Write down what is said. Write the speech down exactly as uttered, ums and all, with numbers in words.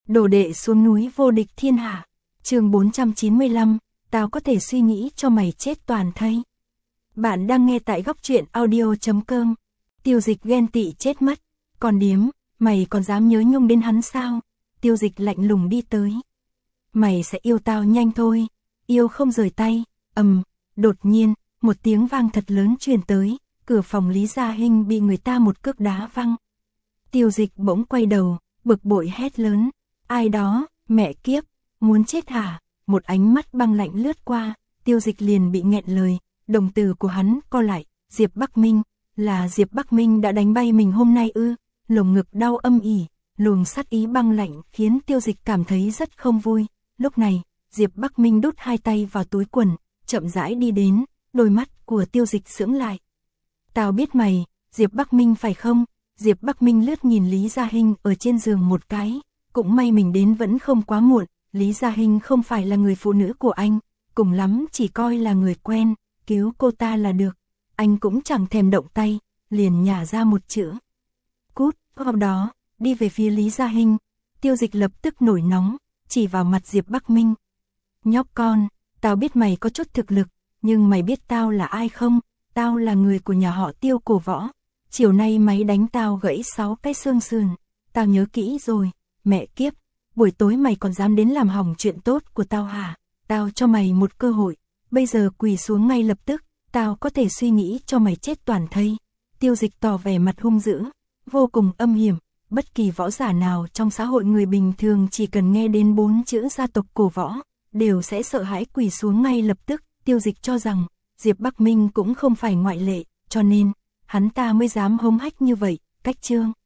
Đồ đệ xuống núi vô địch thiên hạ. Chương bốn trăm chín mươi lăm, tao có thể suy nghĩ cho mày chết toàn thây. Bạn đang nghe tại góc truyện audio chấm com. Tiêu Dịch ghen tị chết mất. Còn điếm, mày còn dám nhớ nhung đến hắn sao? Tiêu Dịch lạnh lùng đi tới. Mày sẽ yêu tao nhanh thôi, yêu không rời tay. Ầm, đột nhiên, một tiếng vang thật lớn truyền tới, cửa phòng Lý Gia Hinh bị người ta một cước đá văng. Tiêu Dịch bỗng quay đầu, bực bội hét lớn, ai đó, mẹ kiếp, muốn chết hả? Một ánh mắt băng lạnh lướt qua, Tiêu Dịch liền bị nghẹn lời, đồng tử của hắn co lại, Diệp Bắc Minh, là Diệp Bắc Minh đã đánh bay mình hôm nay ư? Lồng ngực đau âm ỉ, luồng sát ý băng lạnh khiến Tiêu Dịch cảm thấy rất không vui. Lúc này, Diệp Bắc Minh đút hai tay vào túi quần, chậm rãi đi đến, đôi mắt của Tiêu Dịch sững lại. Tao biết mày, Diệp Bắc Minh phải không? Diệp Bắc Minh lướt nhìn Lý Gia Hinh ở trên giường một cái, cũng may mình đến vẫn không quá muộn, Lý Gia Hinh không phải là người phụ nữ của anh, cùng lắm chỉ coi là người quen, cứu cô ta là được. Anh cũng chẳng thèm động tay, liền nhả ra một chữ. Cút, sau đó, đi về phía Lý Gia Hinh. Tiêu Dịch lập tức nổi nóng, chỉ vào mặt Diệp Bắc Minh. Nhóc con, tao biết mày có chút thực lực, nhưng mày biết tao là ai không? Tao là người của nhà họ Tiêu cổ võ. Chiều nay mày đánh tao gãy sáu cái xương sườn. Tao nhớ kỹ rồi, mẹ kiếp, buổi tối mày còn dám đến làm hỏng chuyện tốt của tao hả? Tao cho mày một cơ hội, bây giờ quỳ xuống ngay lập tức, tao có thể suy nghĩ cho mày chết toàn thây. Tiêu Dịch tỏ vẻ mặt hung dữ, vô cùng âm hiểm. Bất kỳ võ giả nào trong xã hội người bình thường chỉ cần nghe đến bốn chữ gia tộc cổ võ, đều sẽ sợ hãi quỳ xuống ngay lập tức. Tiêu Dịch cho rằng, Diệp Bắc Minh cũng không phải ngoại lệ, cho nên, hắn ta mới dám hống hách như vậy. Cách chương